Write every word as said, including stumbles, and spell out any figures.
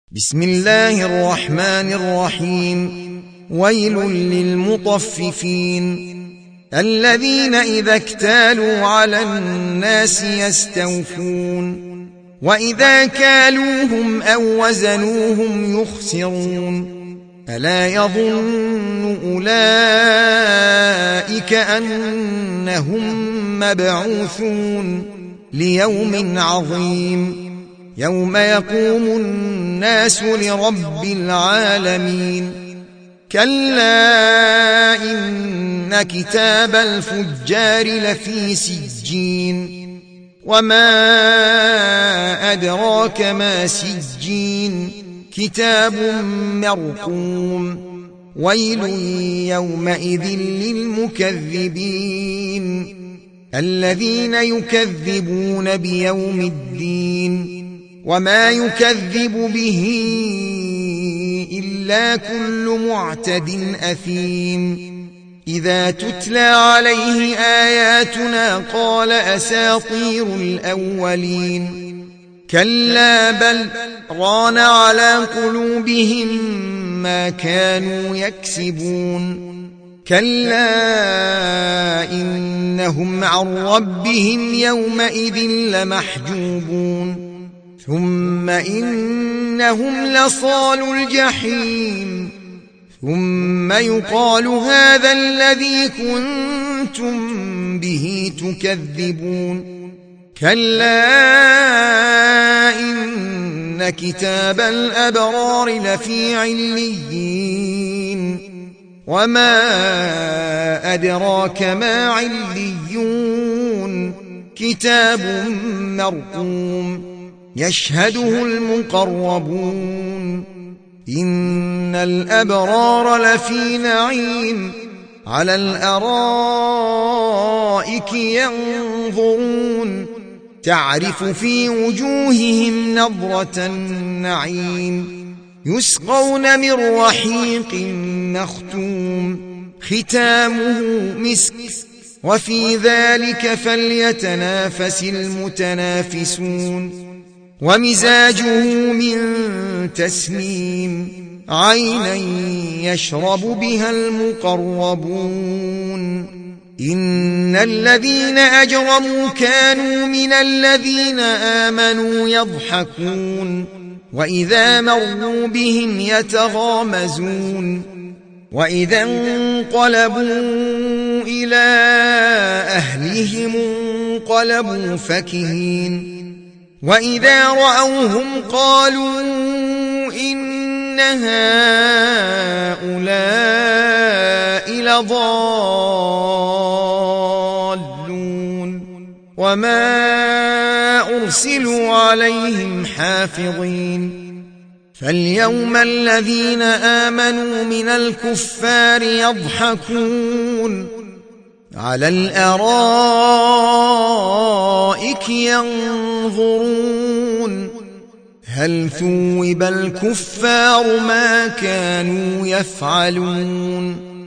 بسم الله الرحمن الرحيم. ويل للمطففين الذين إذا اكتالوا على الناس يستوفون وإذا كالوهم أو وزنوهم يخسرون ألا يظن أولئك أنهم مبعوثون ليوم عظيم يوم يقوم الناس لرب العالمين. كلا إن كتاب الفجار لفي سجين وما أدراك ما سجين كتاب مرقوم. ويل يومئذ للمكذبين الذين يكذبون بيوم الدين وما يكذب به إلا كل معتد أثيم. إذا تتلى عليه آياتنا قال أساطير الأولين كلا بل ران على قلوبهم ما كانوا يكسبون. كلا إنهم عن ربهم يومئذ لمحجوبون ثم إنهم لصالوا الجحيم ثم يقال هذا الذي كنتم به تكذبون. كلا إن كتاب الأبرار لفي عليين وما أدراك ما عليون كتاب مرقوم يشهده المقربون. إن الأبرار لفي نعيم على الأرائك ينظرون تعرف في وجوههم نضرة النعيم يسقون من رحيق مختوم ختامه مسك وفي ذلك فليتنافس المتنافسون. ومزاجه من تسنيم عينا يشرب بها المقربون. إن الذين أجرموا كانوا من الذين آمنوا يضحكون وإذا مروا بهم يتغامزون وإذا انقلبوا إلى أهلهم انقلبوا فكهين وإذا رأوهم قالوا إن هؤلاء لضالون وما أرسلوا عليهم حافظين. فاليوم الذين آمنوا من الكفار يضحكون على الأرائك ينظرون هل ثوب الكفار ما كانوا يفعلون.